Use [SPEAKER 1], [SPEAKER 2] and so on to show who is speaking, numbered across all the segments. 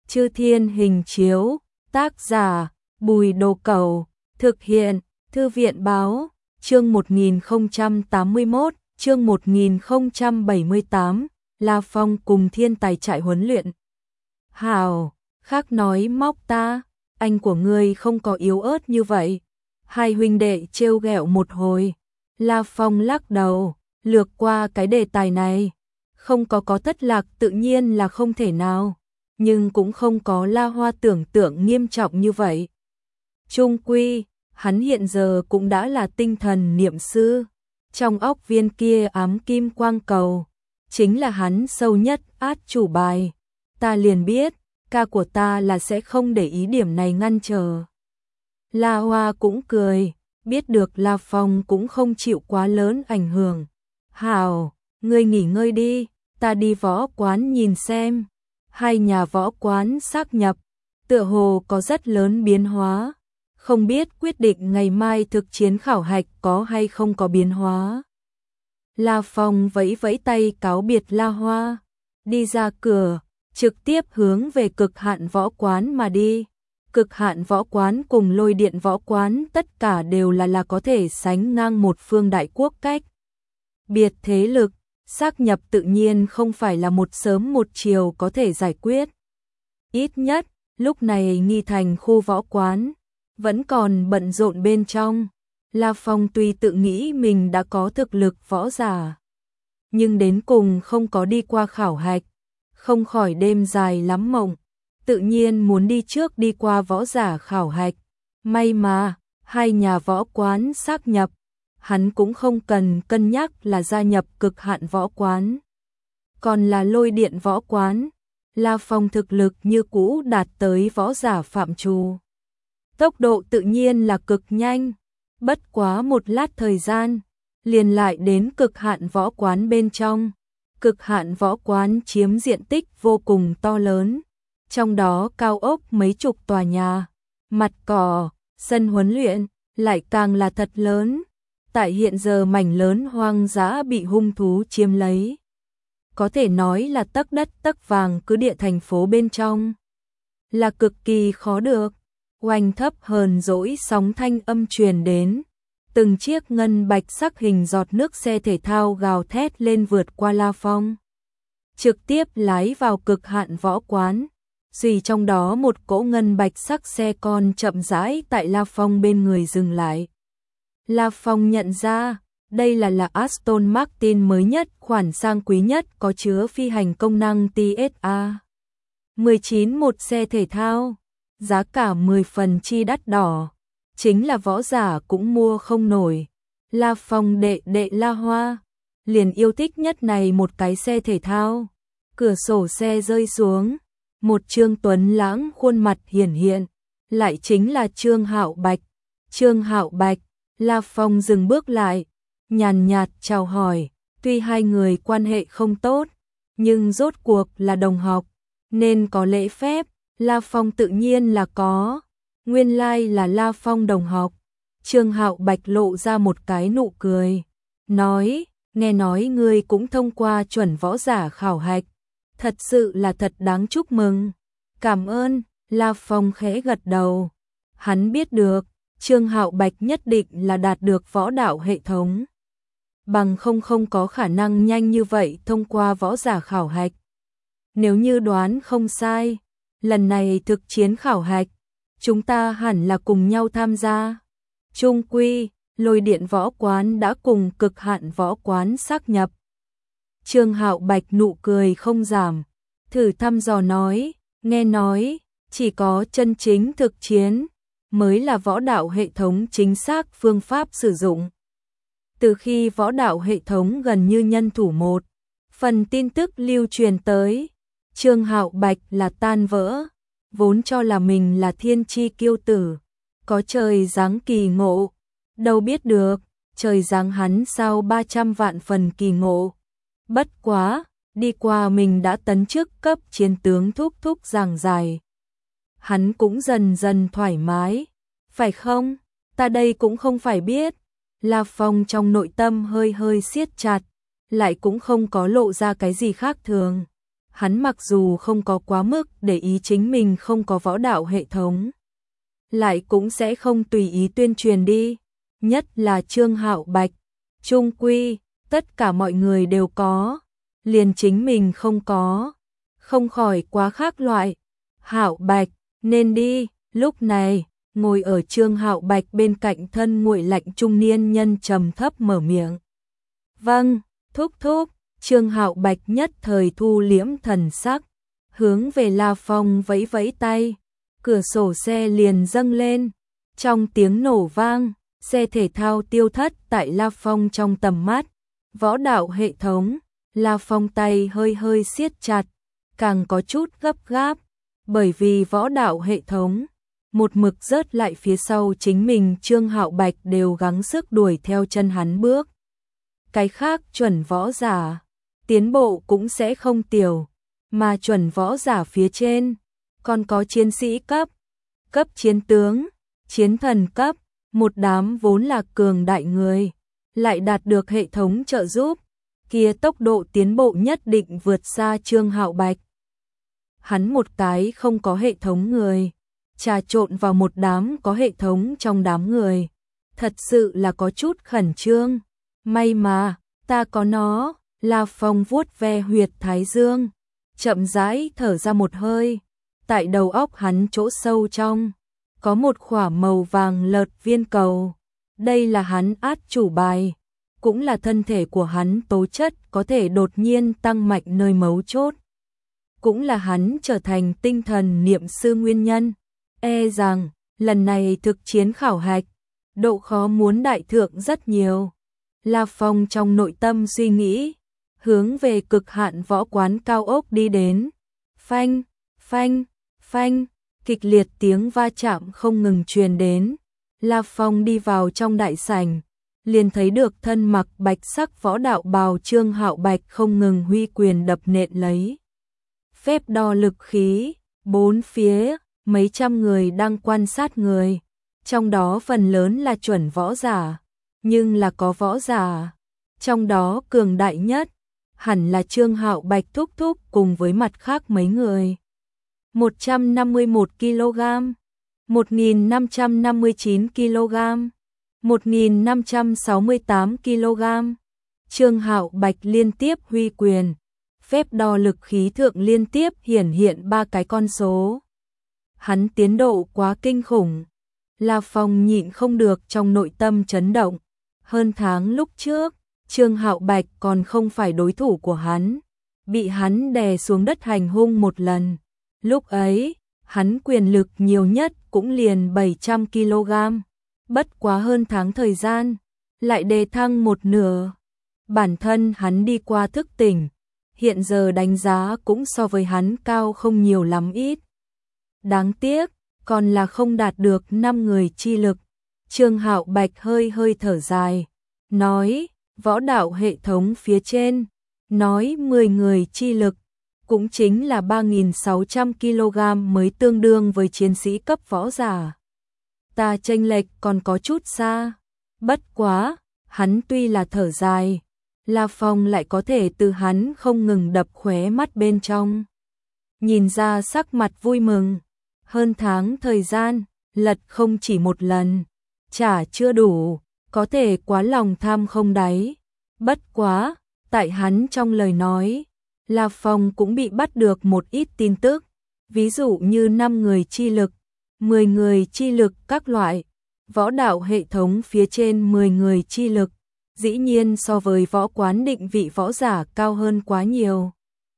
[SPEAKER 1] Chư Thiên Hình Chiếu, tác giả, Bùi Đồ Cẩu, thực hiện, Thư viện Báo, chương 1081, chương 1078, La Phong cùng thiên tài trại huấn luyện. Hảo, khác nói móc ta, anh của ngươi không có yếu ớt như vậy. Hai huynh đệ trêu ghẹo một hồi, La Phong lắc đầu, lược qua cái đề tài này. Không có thất lạc tự nhiên là không thể nào, nhưng cũng không có La Hoa tưởng tượng nghiêm trọng như vậy. Chung quy, hắn hiện giờ cũng đã là tinh thần niệm sư, trong óc viên kia ám kim quang cầu, chính là hắn sâu nhất át chủ bài. Ta liền biết, ca của ta là sẽ không để ý điểm này ngăn trở. La Hoa cũng cười, biết được La Phong cũng không chịu quá lớn ảnh hưởng. Hảo, ngươi nghỉ ngơi đi, ta đi võ quán nhìn xem. Hai nhà võ quán xác nhập, tựa hồ có rất lớn biến hóa. Không biết quyết định ngày mai thực chiến khảo hạch có hay không có biến hóa. La Phong vẫy vẫy tay cáo biệt La Hoa, đi ra cửa, trực tiếp hướng về Cực Hạn Võ Quán mà đi. Cực Hạn Võ Quán cùng Lôi Điện Võ Quán tất cả đều là có thể sánh ngang một phương đại quốc cách biệt thế lực, xác nhập tự nhiên không phải là một sớm một chiều có thể giải quyết. Ít nhất, lúc này Nghi Thành khu võ quán vẫn còn bận rộn bên trong. La Phong tuy tự nghĩ mình đã có thực lực võ giả, nhưng đến cùng không có đi qua khảo hạch, không khỏi đêm dài lắm mộng, tự nhiên muốn đi trước đi qua võ giả khảo hạch. May mà, hai nhà võ quán xác nhập, hắn cũng không cần cân nhắc là gia nhập Cực Hạn Võ Quán. Còn là Lôi Điện Võ Quán, La Phong thực lực như cũ đạt tới võ giả phạm trù. Tốc độ tự nhiên là cực nhanh, bất quá một lát thời gian, liền lại đến Cực Hạn Võ Quán bên trong. Cực Hạn Võ Quán chiếm diện tích vô cùng to lớn, trong đó cao ốc mấy chục tòa nhà, mặt cỏ, sân huấn luyện, lại càng là thật lớn. Tại hiện giờ mảnh lớn hoang dã bị hung thú chiếm lấy, có thể nói là tấc đất tấc vàng cứ địa thành phố bên trong, là cực kỳ khó được. Oanh thấp hờn dỗi sóng thanh âm truyền đến, từng chiếc ngân bạch sắc hình giọt nước xe thể thao gào thét lên vượt qua La Phong, trực tiếp lái vào Cực Hạn Võ Quán. Duy trong đó một cỗ ngân bạch sắc xe con chậm rãi tại La Phong bên người dừng lại. La Phong nhận ra, đây là Aston Martin mới nhất, khoản sang quý nhất, có chứa phi hành công năng TSA 19, một xe thể thao, giá cả 10 phần chi đắt đỏ, chính là võ giả cũng mua không nổi. La Phong đệ La Hoa liền yêu thích nhất này một cái xe thể thao. Cửa sổ xe rơi xuống, một Trương tuấn lãng khuôn mặt hiển hiện, lại chính là Trương Hạo Bạch. Trương Hạo Bạch, La Phong dừng bước lại, nhàn nhạt chào hỏi, tuy hai người quan hệ không tốt, nhưng rốt cuộc là đồng học, nên có lễ phép. La Phong tự nhiên là có, nguyên lai là La Phong đồng học. Trương Hạo Bạch lộ ra một cái nụ cười, nói, nghe nói ngươi cũng thông qua chuẩn võ giả khảo hạch, thật sự là thật đáng chúc mừng. Cảm ơn. La Phong khẽ gật đầu, hắn biết được Trương Hạo Bạch nhất định là đạt được võ đạo hệ thống, bằng không có khả năng nhanh như vậy thông qua võ giả khảo hạch. Nếu như đoán không sai, lần này thực chiến khảo hạch, chúng ta hẳn là cùng nhau tham gia. Chung quy, Lôi Điện Võ Quán đã cùng Cực Hạn Võ Quán xác nhập. Trương Hạo Bạch nụ cười không giảm, thử thăm dò nói, nghe nói, chỉ có chân chính thực chiến mới là võ đạo hệ thống chính xác phương pháp sử dụng. Từ khi võ đạo hệ thống gần như nhân thủ một, phần tin tức lưu truyền tới, Trương Hạo Bạch là tan vỡ, vốn cho là mình là thiên chi kiêu tử, có trời giáng kỳ ngộ, đâu biết được, trời giáng hắn sao 300 vạn phần kỳ ngộ. Bất quá, đi qua mình đã tấn chức cấp chiến tướng thúc giảng dài, hắn cũng dần dần thoải mái, phải không? Ta đây cũng không phải biết. La Phong trong nội tâm hơi siết chặt, lại cũng không có lộ ra cái gì khác thường. Hắn mặc dù không có quá mức để ý chính mình không có võ đạo hệ thống, lại cũng sẽ không tùy ý tuyên truyền đi, nhất là Trương Hạo Bạch, chung quy, tất cả mọi người đều có, liền chính mình không có, không khỏi quá khác loại. Hạo Bạch, nên đi, lúc này, ngồi ở Trương Hạo Bạch bên cạnh thân nguội lạnh trung niên nhân trầm thấp mở miệng. Vâng, thúc thúc, Trương Hạo Bạch nhất thời thu liễm thần sắc, hướng về La Phong vẫy vẫy tay, cửa sổ xe liền dâng lên, trong tiếng nổ vang, xe thể thao tiêu thất tại La Phong trong tầm mắt, võ đạo hệ thống, La Phong tay hơi hơi siết chặt, càng có chút gấp gáp, bởi vì võ đạo hệ thống, một mực rớt lại phía sau chính mình Trương Hạo Bạch đều gắng sức đuổi theo chân hắn bước. Cái khác chuẩn võ giả, tiến bộ cũng sẽ không tiểu, mà chuẩn võ giả phía trên, còn có chiến sĩ cấp chiến tướng, chiến thần cấp, một đám vốn là cường đại người, lại đạt được hệ thống trợ giúp, kia tốc độ tiến bộ nhất định vượt xa Trương Hạo Bạch. Hắn một cái không có hệ thống người, trà trộn vào một đám có hệ thống trong đám người, thật sự là có chút khẩn trương. May mà, ta có nó. La Phong vuốt ve huyệt thái dương, chậm rãi thở ra một hơi, tại đầu óc hắn chỗ sâu trong, có một quả màu vàng lợt viên cầu, đây là hắn át chủ bài, cũng là thân thể của hắn tố chất có thể đột nhiên tăng mạnh nơi mấu chốt, cũng là hắn trở thành tinh thần niệm sư nguyên nhân, rằng, lần này thực chiến khảo hạch, độ khó muốn đại thượng rất nhiều. La Phong trong nội tâm suy nghĩ, hướng về cực hạn võ quán cao ốc đi đến. Phanh, phanh, phanh, kịch liệt tiếng va chạm không ngừng truyền đến. La Phong đi vào trong đại sảnh, liền thấy được thân mặc bạch sắc võ đạo bào Trương Hạo Bạch không ngừng huy quyền đập nện lấy. Phép đo lực khí, bốn phía, mấy trăm người đang quan sát người, trong đó phần lớn là chuẩn võ giả, nhưng là có võ giả, trong đó cường đại nhất, hẳn là Trương Hạo Bạch thúc thúc cùng với mặt khác mấy người. 151 kg, 1559 kg, 1568 kg. Trương Hạo Bạch liên tiếp huy quyền, phép đo lực khí thượng liên tiếp hiển hiện 3 cái con số. Hắn tiến độ quá kinh khủng, La Phong nhịn không được trong nội tâm chấn động. Hơn tháng lúc trước, Trương Hạo Bạch còn không phải đối thủ của hắn, bị hắn đè xuống đất hành hung một lần. Lúc ấy, hắn quyền lực nhiều nhất cũng liền 700 kg, bất quá hơn tháng thời gian, lại đề thăng một nửa. Bản thân hắn đi qua thức tỉnh, hiện giờ đánh giá cũng so với hắn cao không nhiều lắm ít. Đáng tiếc, còn là không đạt được 5 người chi lực. Trương Hạo Bạch hơi hơi thở dài, nói, võ đạo hệ thống phía trên, nói 10 người chi lực, cũng chính là 3.600 kg mới tương đương với chiến sĩ cấp võ giả. Ta chênh lệch còn có chút xa, bất quá, hắn tuy là thở dài, La Phong lại có thể từ hắn không ngừng đập khóe mắt bên trong. Nhìn ra sắc mặt vui mừng, hơn tháng thời gian, lật không chỉ một lần, chả chưa đủ, có thể quá lòng tham không đáy. Bất quá, tại hắn trong lời nói, La Phong cũng bị bắt được một ít tin tức, ví dụ như 5 người chi lực, 10 người chi lực các loại, võ đạo hệ thống phía trên 10 người chi lực, dĩ nhiên so với võ quán định vị võ giả cao hơn quá nhiều.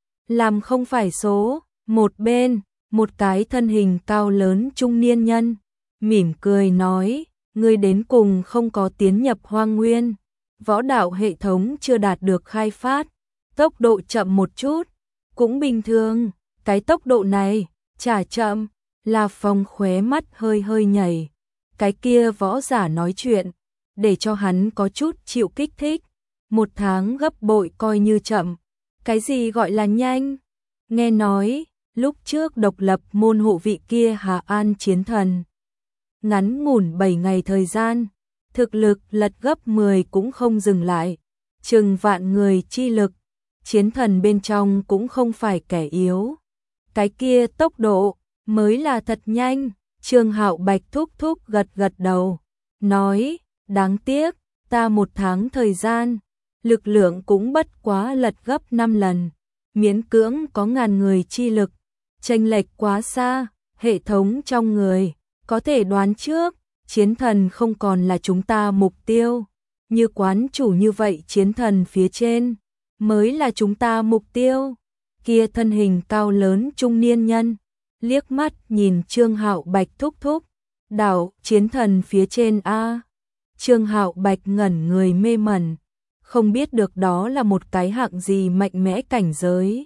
[SPEAKER 1] Làm không phải số, một bên, một cái thân hình cao lớn trung niên nhân, mỉm cười nói, ngươi đến cùng không có tiến nhập hoang nguyên, võ đạo hệ thống chưa đạt được khai phát, tốc độ chậm một chút, cũng bình thường, cái tốc độ này, chả chậm. La Phong khóe mắt hơi hơi nhảy, cái kia võ giả nói chuyện, để cho hắn có chút chịu kích thích, 1 tháng gấp bội coi như chậm, cái gì gọi là nhanh, nghe nói, lúc trước độc lập môn hộ vị kia Hà An chiến thần, ngắn ngủn 7 ngày thời gian, thực lực lật gấp 10 cũng không dừng lại, chừng vạn người chi lực, chiến thần bên trong cũng không phải kẻ yếu. Cái kia tốc độ mới là thật nhanh. Trương Hạo Bạch thúc thúc gật gật đầu, nói, đáng tiếc, ta 1 tháng thời gian, lực lượng cũng bất quá lật gấp 5 lần, miễn cưỡng có 1000 người chi lực, chênh lệch quá xa, hệ thống trong người, có thể đoán trước, chiến thần không còn là chúng ta mục tiêu, như quán chủ như vậy chiến thần phía trên, mới là chúng ta mục tiêu. Kia thân hình cao lớn trung niên nhân, liếc mắt nhìn Trương Hạo Bạch thúc thúc, đảo chiến thần phía trên a. Trương Hạo Bạch ngẩn người mê mẩn, không biết được đó là một cái hạng gì mạnh mẽ cảnh giới.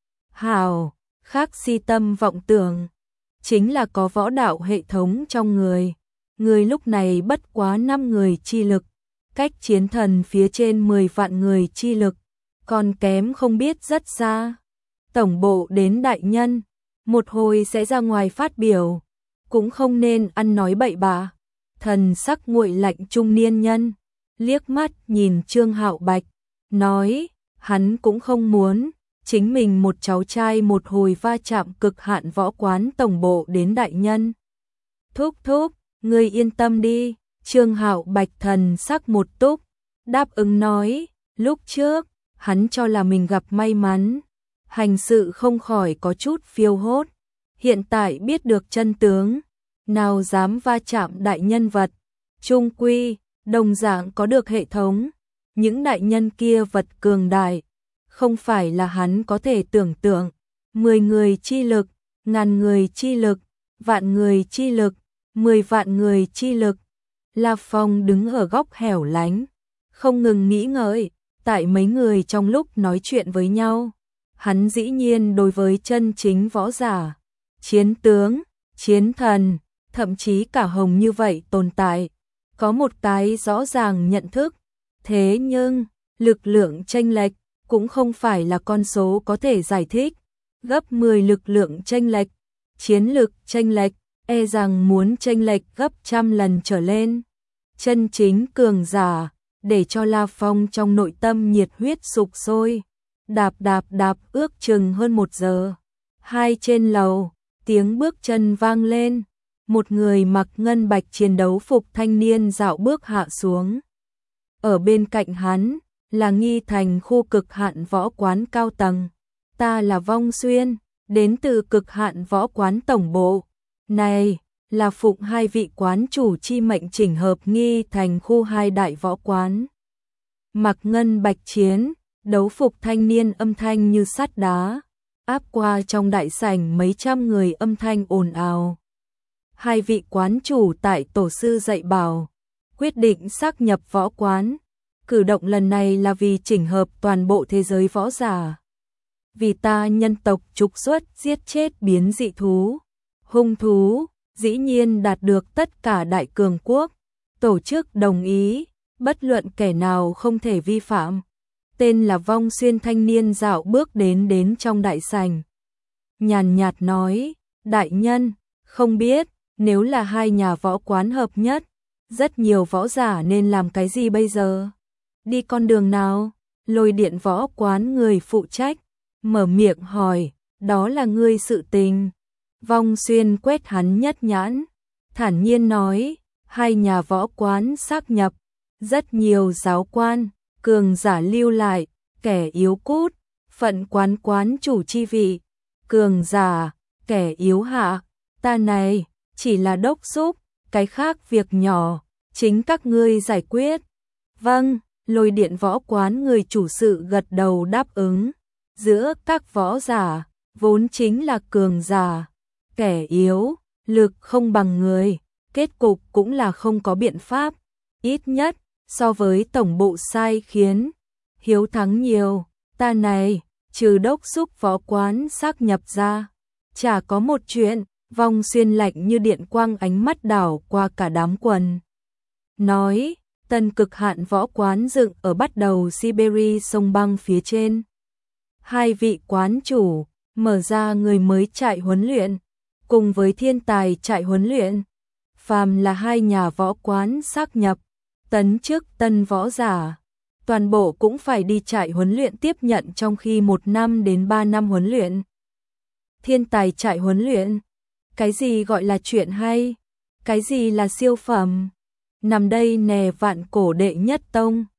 [SPEAKER 1] Hào, khác si tâm vọng tưởng, chính là có võ đạo hệ thống trong người. Người lúc này bất quá 5 người chi lực, cách chiến thần phía trên 10 vạn người chi lực, còn kém không biết rất xa. Tổng bộ đến đại nhân, một hồi sẽ ra ngoài phát biểu, cũng không nên ăn nói bậy bạ. Thần sắc nguội lạnh trung niên nhân, liếc mắt nhìn Trương Hạo Bạch, nói, hắn cũng không muốn, chính mình một cháu trai một hồi va chạm cực hạn võ quán tổng bộ đến đại nhân. Thúc thúc, ngươi yên tâm đi, Trương Hạo Bạch thần sắc một túc, đáp ứng nói, lúc trước, hắn cho là mình gặp may mắn, hành sự không khỏi có chút phiêu hốt, hiện tại biết được chân tướng, nào dám va chạm đại nhân vật, trung quy, đồng dạng có được hệ thống, những đại nhân kia vật cường đại, không phải là hắn có thể tưởng tượng, 10 người chi lực, 1000 người chi lực, vạn người chi lực, 10 vạn người chi lực. La Phong đứng ở góc hẻo lánh, không ngừng nghĩ ngợi, tại mấy người trong lúc nói chuyện với nhau, hắn dĩ nhiên đối với chân chính võ giả, chiến tướng, chiến thần, thậm chí cả hồng như vậy tồn tại, có một cái rõ ràng nhận thức, thế nhưng, lực lượng chênh lệch cũng không phải là con số có thể giải thích, gấp 10 lực lượng chênh lệch, chiến lực chênh lệch, e rằng muốn chênh lệch gấp 100 lần trở lên. Chân chính cường giả, để cho La Phong trong nội tâm nhiệt huyết sục sôi, đạp đạp đạp ước chừng hơn 1 giờ. Hai trên lầu, tiếng bước chân vang lên, một người mặc ngân bạch chiến đấu phục thanh niên dạo bước hạ xuống. Ở bên cạnh hắn, là Nghi Thành khu cực hạn võ quán cao tầng. Ta là Vong Xuyên, đến từ cực hạn võ quán tổng bộ. Này, là phụng 2 vị quán chủ chi mệnh chỉnh hợp Nghi Thành khu 2 đại võ quán. Mặc ngân bạch chiến, đấu phục thanh niên âm thanh như sắt đá, áp qua trong đại sảnh mấy trăm người âm thanh ồn ào. 2 vị quán chủ tại tổ sư dạy bảo, quyết định xác nhập võ quán. Cử động lần này là vì chỉnh hợp toàn bộ thế giới võ giả. Vì ta nhân tộc trục xuất giết chết biến dị thú, hung thú, dĩ nhiên đạt được tất cả đại cường quốc. Tổ chức đồng ý, bất luận kẻ nào không thể vi phạm. Tên là Vong Xuyên thanh niên dạo bước đến trong đại sảnh. Nhàn nhạt nói, đại nhân, không biết, nếu là 2 nhà võ quán hợp nhất, rất nhiều võ giả nên làm cái gì bây giờ? Đi con đường nào? Lôi điện võ quán người phụ trách, mở miệng hỏi, đó là ngươi sự tình. Vong Xuyên quét hắn nhất nhãn, thản nhiên nói, 2 nhà võ quán xác nhập, rất nhiều giáo quan, cường giả lưu lại, kẻ yếu cút, phận quán chủ chi vị, cường giả, kẻ yếu hạ, ta này, chỉ là đốc xúc, cái khác việc nhỏ, chính các ngươi giải quyết. Vâng, lôi điện võ quán người chủ sự gật đầu đáp ứng, giữa các võ giả, vốn chính là cường giả, kẻ yếu, lực không bằng người, kết cục cũng là không có biện pháp, ít nhất, so với tổng bộ sai khiến, hiếu thắng nhiều, ta này, trừ đốc xúc võ quán xác nhập ra, chả có một chuyện. Vong Xuyên lạnh như điện quang ánh mắt đảo qua cả đám quần. Nói, tân cực hạn võ quán dựng ở bắt đầu Siberia sông băng phía trên. 2 vị quán chủ, mở ra người mới trại huấn luyện, cùng với thiên tài trại huấn luyện. Phàm là 2 nhà võ quán xác nhập, tấn chức tân võ giả. toàn bộ cũng phải đi trại huấn luyện tiếp nhận trong khi 1 năm đến 3 năm huấn luyện. Thiên tài trại huấn luyện. Cái gì gọi là chuyện hay? Cái gì là siêu phẩm? Nằm đây nè vạn cổ đệ nhất tông.